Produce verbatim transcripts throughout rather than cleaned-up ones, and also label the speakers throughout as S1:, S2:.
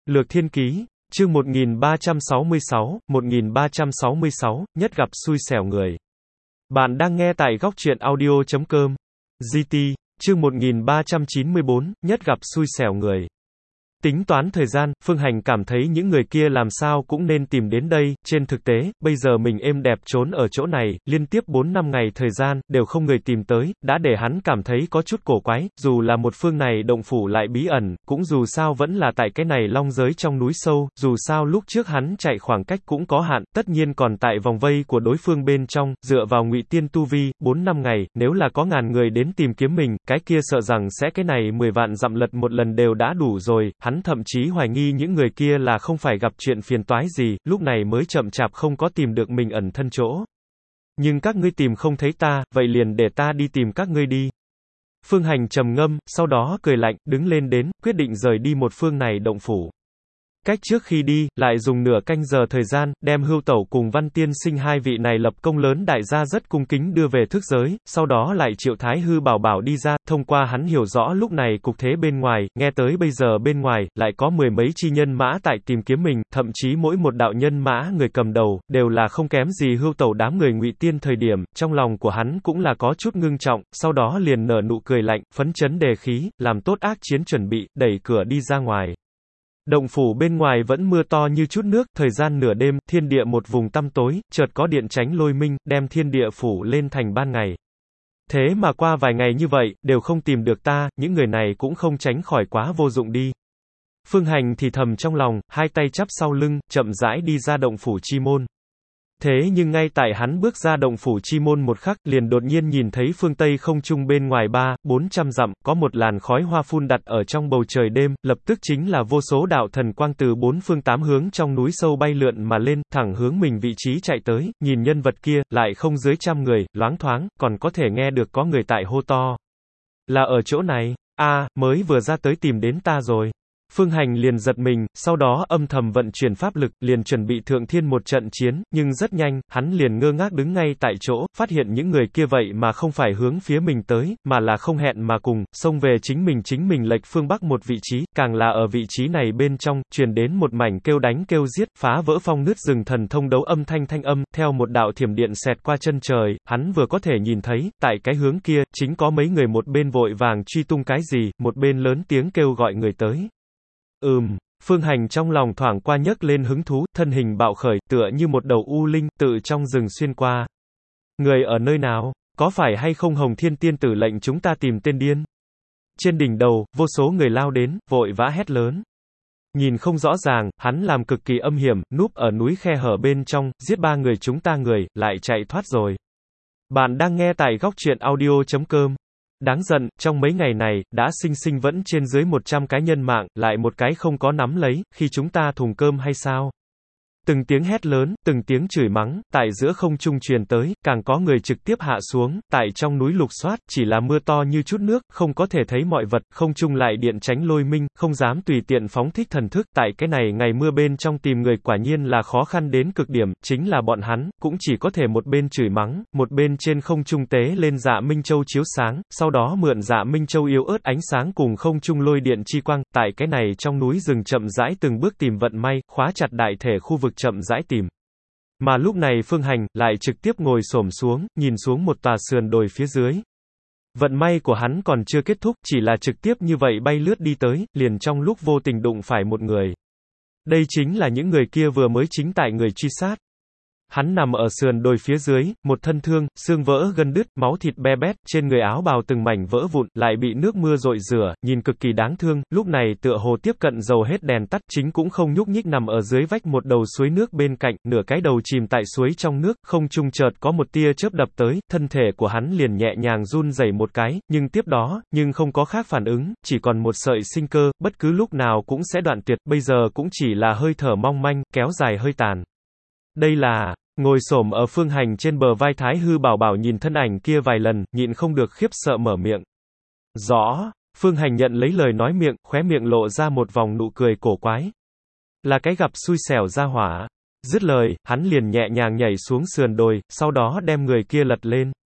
S1: Lược Thiên Ký, chương một nghìn ba trăm sáu mươi sáu, một nghìn ba trăm sáu mươi sáu, nhất gặp xui xẻo người. Bạn đang nghe tại góc truyện audio chấm com. giê tê, chương một nghìn ba trăm chín mươi bốn, nhất gặp xui xẻo người. Tính toán thời gian, Phương Hành cảm thấy những người kia làm sao cũng nên tìm đến đây, trên thực tế, bây giờ mình êm đẹp trốn ở chỗ này, liên tiếp bốn năm ngày thời gian, đều không người tìm tới, đã để hắn cảm thấy có chút cổ quái, dù là một phương này động phủ lại bí ẩn, cũng dù sao vẫn là tại cái này long giới trong núi sâu, dù sao lúc trước hắn chạy khoảng cách cũng có hạn, tất nhiên còn tại vòng vây của đối phương bên trong, dựa vào ngụy tiên tu vi, bốn năm ngày, nếu là có ngàn người đến tìm kiếm mình, cái kia sợ rằng sẽ cái này mười vạn dặm lật một lần đều đã đủ rồi, hắn Hắn thậm chí hoài nghi những người kia là không phải gặp chuyện phiền toái gì, lúc này mới chậm chạp không có tìm được mình ẩn thân chỗ. Nhưng các ngươi tìm không thấy ta, vậy liền để ta đi tìm các ngươi đi. Phương Hành trầm ngâm, sau đó cười lạnh, đứng lên đến, quyết định rời đi một phương này động phủ. Cách trước khi đi, lại dùng nửa canh giờ thời gian, đem Hưu Tẩu cùng Văn Tiên Sinh hai vị này lập công lớn đại gia rất cung kính đưa về thức giới, sau đó lại triệu Thái Hư Bảo Bảo đi ra, thông qua hắn hiểu rõ lúc này cục thế bên ngoài, nghe tới bây giờ bên ngoài, lại có mười mấy chi nhân mã tại tìm kiếm mình, thậm chí mỗi một đạo nhân mã người cầm đầu, đều là không kém gì Hưu Tẩu đám người ngụy tiên thời điểm, trong lòng của hắn cũng là có chút ngưng trọng, sau đó liền nở nụ cười lạnh, phấn chấn đề khí, làm tốt ác chiến chuẩn bị, đẩy cửa đi ra ngoài. Động phủ bên ngoài vẫn mưa to như chút nước, thời gian nửa đêm, thiên địa một vùng tăm tối, chợt có điện chánh lôi minh, đem thiên địa phủ lên thành ban ngày. Thế mà qua vài ngày như vậy, đều không tìm được ta, những người này cũng không tránh khỏi quá vô dụng đi. Phương Hành thì thầm trong lòng, hai tay chắp sau lưng, chậm rãi đi ra động phủ chi môn. Thế nhưng ngay tại hắn bước ra động phủ chi môn một khắc, liền đột nhiên nhìn thấy phương Tây không trung bên ngoài ba, bốn trăm dặm, có một làn khói hoa phun đặt ở trong bầu trời đêm, lập tức chính là vô số đạo thần quang từ bốn phương tám hướng trong núi sâu bay lượn mà lên, thẳng hướng mình vị trí chạy tới, nhìn nhân vật kia, lại không dưới trăm người, loáng thoáng, còn có thể nghe được có người tại hô to. Là ở chỗ này, a mới vừa ra tới tìm đến ta rồi. Phương Hành liền giật mình, sau đó âm thầm vận chuyển pháp lực, liền chuẩn bị thượng thiên một trận chiến, nhưng rất nhanh, hắn liền ngơ ngác đứng ngay tại chỗ, phát hiện những người kia vậy mà không phải hướng phía mình tới, mà là không hẹn mà cùng, xông về chính mình chính mình lệch phương bắc một vị trí, càng là ở vị trí này bên trong, truyền đến một mảnh kêu đánh kêu giết, phá vỡ phong nứt rừng thần thông đấu âm thanh thanh âm, theo một đạo thiểm điện xẹt qua chân trời, hắn vừa có thể nhìn thấy, tại cái hướng kia, chính có mấy người một bên vội vàng truy tung cái gì, một bên lớn tiếng kêu gọi người tới. Ừm, Phương Hành trong lòng thoảng qua nhấc lên hứng thú, thân hình bạo khởi, tựa như một đầu u linh, tự trong rừng xuyên qua. Người ở nơi nào? Có phải hay không Hồng Thiên Tiên Tử lệnh chúng ta tìm tên điên? Trên đỉnh đầu, vô số người lao đến, vội vã hét lớn. Nhìn không rõ ràng, hắn làm cực kỳ âm hiểm, núp ở núi khe hở bên trong, giết ba người chúng ta người, lại chạy thoát rồi. Bạn đang nghe tại góc truyện audio chấm com. Đáng giận, trong mấy ngày này, đã sinh sinh vẫn trên dưới một trăm cái nhân mạng, lại một cái không có nắm lấy, khi chúng ta thùng cơm hay sao? Từng tiếng hét lớn, từng tiếng chửi mắng, tại giữa không trung truyền tới, càng có người trực tiếp hạ xuống, tại trong núi lục soát, chỉ là mưa to như chút nước, không có thể thấy mọi vật, không trung lại điện tránh lôi minh, không dám tùy tiện phóng thích thần thức, tại cái này ngày mưa bên trong tìm người quả nhiên là khó khăn đến cực điểm, chính là bọn hắn, cũng chỉ có thể một bên chửi mắng, một bên trên không trung tế lên Dạ Minh Châu chiếu sáng, sau đó mượn Dạ Minh Châu yếu ớt ánh sáng cùng không trung lôi điện chi quang, tại cái này trong núi rừng chậm rãi từng bước tìm vận may, khóa chặt đại thể khu vực chậm rãi tìm. Mà lúc này Phương Hành, lại trực tiếp ngồi xổm xuống, nhìn xuống một tòa sườn đồi phía dưới. Vận may của hắn còn chưa kết thúc, chỉ là trực tiếp như vậy bay lướt đi tới, liền trong lúc vô tình đụng phải một người. Đây chính là những người kia vừa mới chính tại người truy sát. Hắn nằm ở sườn đồi phía dưới, một thân thương, xương vỡ gân đứt, máu thịt be bét, trên người áo bào từng mảnh vỡ vụn, lại bị nước mưa rội rửa, nhìn cực kỳ đáng thương, lúc này tựa hồ tiếp cận dầu hết đèn tắt, chính cũng không nhúc nhích nằm ở dưới vách một đầu suối nước bên cạnh, nửa cái đầu chìm tại suối trong nước, không trung chợt có một tia chớp đập tới, thân thể của hắn liền nhẹ nhàng run rẩy một cái, nhưng tiếp đó, nhưng không có khác phản ứng, chỉ còn một sợi sinh cơ, bất cứ lúc nào cũng sẽ đoạn tuyệt, bây giờ cũng chỉ là hơi thở mong manh, kéo dài hơi tàn. Đây là ngồi xổm ở Phương Hành trên bờ vai Thái Hư Bảo Bảo nhìn thân ảnh kia vài lần, nhịn không được khiếp sợ mở miệng. Rõ, Phương Hành nhận lấy lời nói miệng, khóe miệng lộ ra một vòng nụ cười cổ quái. Là cái gặp xui xẻo ra hỏa. Dứt lời, hắn liền nhẹ nhàng nhảy xuống sườn đồi, sau đó đem người kia lật lên.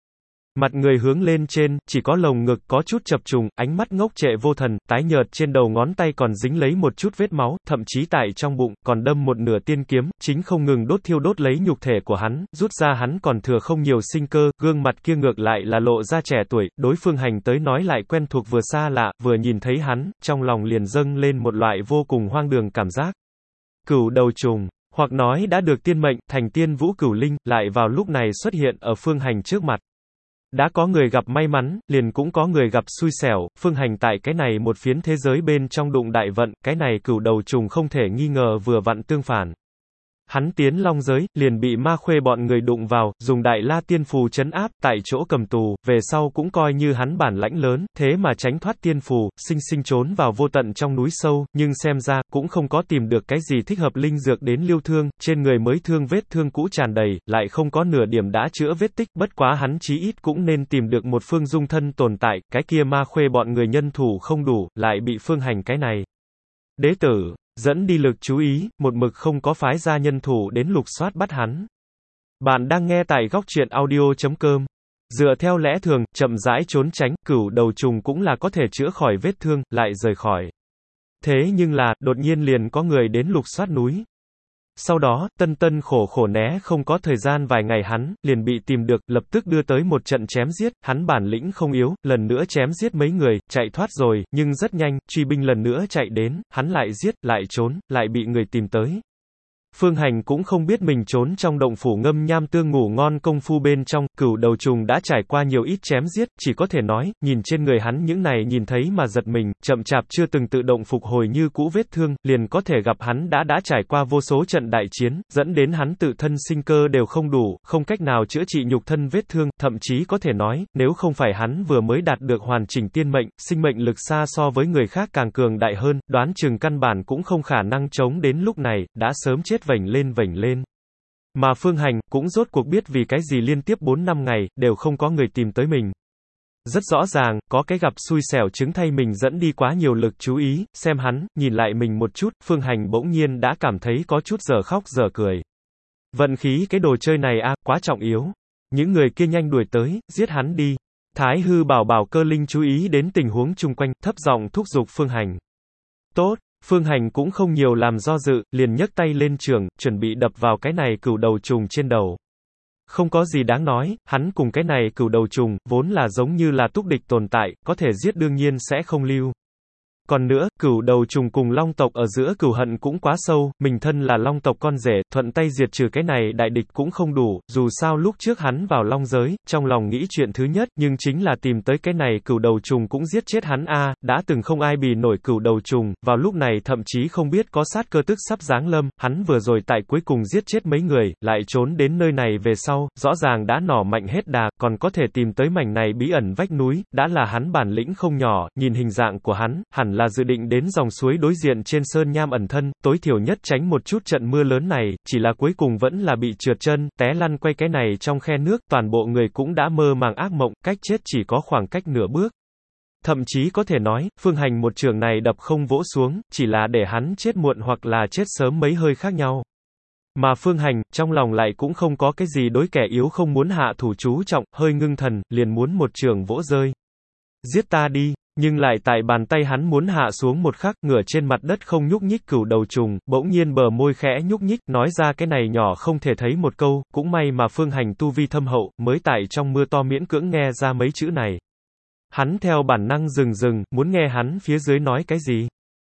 S1: Mặt người hướng lên trên, chỉ có lồng ngực có chút chập trùng, ánh mắt ngốc trệ vô thần, tái nhợt trên đầu ngón tay còn dính lấy một chút vết máu, thậm chí tại trong bụng, còn đâm một nửa tiên kiếm, chính không ngừng đốt thiêu đốt lấy nhục thể của hắn, rút ra hắn còn thừa không nhiều sinh cơ, gương mặt kia ngược lại là lộ ra trẻ tuổi, đối Phương Hành tới nói lại quen thuộc vừa xa lạ, vừa nhìn thấy hắn, trong lòng liền dâng lên một loại vô cùng hoang đường cảm giác. Cửu đầu trùng, hoặc nói đã được tiên mệnh, thành tiên vũ cửu linh, lại vào lúc này xuất hiện ở Phương Hành trước mặt. Đã có người gặp may mắn, liền cũng có người gặp xui xẻo, Phương Hành tại cái này một phiến thế giới bên trong đụng đại vận, cái này cửu đầu trùng không thể nghi ngờ vừa vặn tương phản. Hắn tiến long giới, liền bị ma khuê bọn người đụng vào, dùng đại la tiên phù trấn áp, tại chỗ cầm tù, về sau cũng coi như hắn bản lãnh lớn, thế mà tránh thoát tiên phù, sinh sinh trốn vào vô tận trong núi sâu, nhưng xem ra, cũng không có tìm được cái gì thích hợp linh dược đến liêu thương, trên người mới thương vết thương cũ tràn đầy, lại không có nửa điểm đã chữa vết tích, bất quá hắn chí ít cũng nên tìm được một phương dung thân tồn tại, cái kia ma khuê bọn người nhân thủ không đủ, lại bị Phương Hành cái này. Đế tử dẫn đi lực chú ý, một mực không có phái ra nhân thủ đến lục soát bắt hắn. Bạn đang nghe tại góc truyện audio chấm com. Dựa theo lẽ thường, chậm rãi trốn tránh, cửu đầu trùng cũng là có thể chữa khỏi vết thương, lại rời khỏi. Thế nhưng là, đột nhiên liền có người đến lục soát núi. Sau đó, tân tân khổ khổ né không có thời gian vài ngày hắn, liền bị tìm được, lập tức đưa tới một trận chém giết, hắn bản lĩnh không yếu, lần nữa chém giết mấy người, chạy thoát rồi, nhưng rất nhanh, truy binh lần nữa chạy đến, hắn lại giết, lại trốn, lại bị người tìm tới. Phương Hành cũng không biết mình trốn trong động phủ ngâm nham tương ngủ ngon công phu bên trong, cửu đầu trùng đã trải qua nhiều ít chém giết, chỉ có thể nói, nhìn trên người hắn những này nhìn thấy mà giật mình, chậm chạp chưa từng tự động phục hồi như cũ vết thương, liền có thể gặp hắn đã đã trải qua vô số trận đại chiến, dẫn đến hắn tự thân sinh cơ đều không đủ, không cách nào chữa trị nhục thân vết thương, thậm chí có thể nói, nếu không phải hắn vừa mới đạt được hoàn chỉnh tiên mệnh, sinh mệnh lực xa so với người khác càng cường đại hơn, đoán chừng căn bản cũng không khả năng chống đến lúc này, đã sớm chết vểnh lên vểnh lên. Mà Phương Hành, cũng rốt cuộc biết vì cái gì liên tiếp bốn năm ngày, đều không có người tìm tới mình. Rất rõ ràng, có cái gặp xui xẻo chứng thay mình dẫn đi quá nhiều lực chú ý, xem hắn, nhìn lại mình một chút, Phương Hành bỗng nhiên đã cảm thấy có chút giờ khóc giờ cười. Vận khí cái đồ chơi này a, quá trọng yếu. Những người kia nhanh đuổi tới, giết hắn đi. Thái hư bảo bảo cơ linh chú ý đến tình huống chung quanh, thấp giọng thúc giục Phương Hành. Tốt. Phương Hành cũng không nhiều làm do dự, liền nhấc tay lên trường, chuẩn bị đập vào cái này cửu đầu trùng trên đầu. Không có gì đáng nói, hắn cùng cái này cửu đầu trùng, vốn là giống như là túc địch tồn tại, có thể giết đương nhiên sẽ không lưu. Còn nữa, cửu đầu trùng cùng long tộc ở giữa cửu hận cũng quá sâu, mình thân là long tộc con rể, thuận tay diệt trừ cái này đại địch cũng không đủ, dù sao lúc trước hắn vào long giới, trong lòng nghĩ chuyện thứ nhất, nhưng chính là tìm tới cái này cửu đầu trùng cũng giết chết hắn a, đã từng không ai bì nổi cửu đầu trùng, vào lúc này thậm chí không biết có sát cơ tức sắp giáng lâm, hắn vừa rồi tại cuối cùng giết chết mấy người, lại trốn đến nơi này về sau, rõ ràng đã nỏ mạnh hết đà, còn có thể tìm tới mảnh này bí ẩn vách núi, đã là hắn bản lĩnh không nhỏ, nhìn hình dạng của hắn, hẳn là là dự định đến dòng suối đối diện trên sơn nham ẩn thân, tối thiểu nhất tránh một chút trận mưa lớn này, chỉ là cuối cùng vẫn là bị trượt chân, té lăn quay cái này trong khe nước, toàn bộ người cũng đã mơ màng ác mộng, cách chết chỉ có khoảng cách nửa bước. Thậm chí có thể nói, Phương Hành một trường này đập không vỗ xuống, chỉ là để hắn chết muộn hoặc là chết sớm mấy hơi khác nhau. Mà Phương Hành, trong lòng lại cũng không có cái gì đối kẻ yếu không muốn hạ thủ chú trọng, hơi ngưng thần, liền muốn một trường vỗ rơi. Giết ta đi. Nhưng lại tại bàn tay hắn muốn hạ xuống một khắc, ngửa trên mặt đất không nhúc nhích cửu đầu trùng, bỗng nhiên bờ môi khẽ nhúc nhích, nói ra cái này nhỏ không thể thấy một câu, cũng may mà Phương Hành tu vi thâm hậu, mới tại trong mưa to miễn cưỡng nghe ra mấy chữ này. Hắn theo bản năng dừng dừng, muốn nghe hắn phía dưới nói cái gì.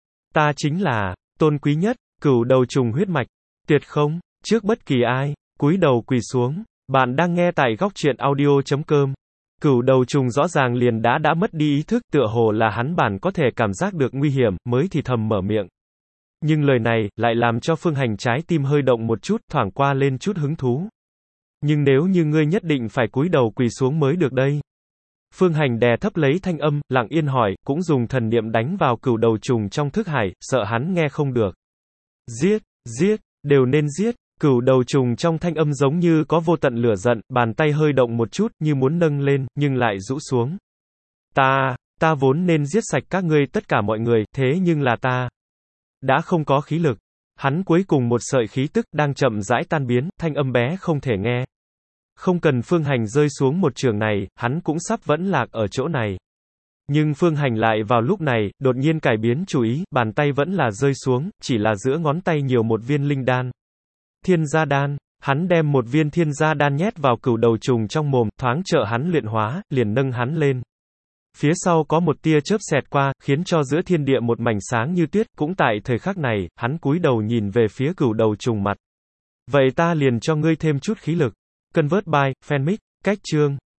S1: Ta chính là, tôn quý nhất, cửu đầu trùng huyết mạch, tuyệt không, trước bất kỳ ai, cúi đầu quỳ xuống. Bạn đang nghe tại góc truyện audio chấm com. Cửu đầu trùng rõ ràng liền đã đã mất đi ý thức, tựa hồ là hắn bản có thể cảm giác được nguy hiểm, mới thì thầm mở miệng. Nhưng lời này, lại làm cho Phương Hành trái tim hơi động một chút, thoảng qua lên chút hứng thú. Nhưng nếu như ngươi nhất định phải cúi đầu quỳ xuống mới được đây. Phương Hành đè thấp lấy thanh âm, lặng yên hỏi, cũng dùng thần niệm đánh vào cửu đầu trùng trong thức hải, sợ hắn nghe không được. Giết, giết, đều nên giết. Cửu đầu trùng trong thanh âm giống như có vô tận lửa giận, bàn tay hơi động một chút, như muốn nâng lên, nhưng lại rũ xuống. Ta, ta vốn nên giết sạch các ngươi tất cả mọi người, thế nhưng là ta đã không có khí lực. Hắn cuối cùng một sợi khí tức, đang chậm rãi tan biến, thanh âm bé không thể nghe. Không cần Phương Hành rơi xuống một trường này, hắn cũng sắp vẫn lạc ở chỗ này. Nhưng Phương Hành lại vào lúc này, đột nhiên cải biến chủ ý, bàn tay vẫn là rơi xuống, chỉ là giữa ngón tay nhiều một viên linh đan. Thiên gia đan. Hắn đem một viên thiên gia đan nhét vào cửu đầu trùng trong mồm, thoáng trợ hắn luyện hóa, liền nâng hắn lên. Phía sau có một tia chớp xẹt qua, khiến cho giữa thiên địa một mảnh sáng như tuyết, cũng tại thời khắc này, hắn cúi đầu nhìn về phía cửu đầu trùng mặt. Vậy ta liền cho ngươi thêm chút khí lực. Convert by, Fanmic, cách chương.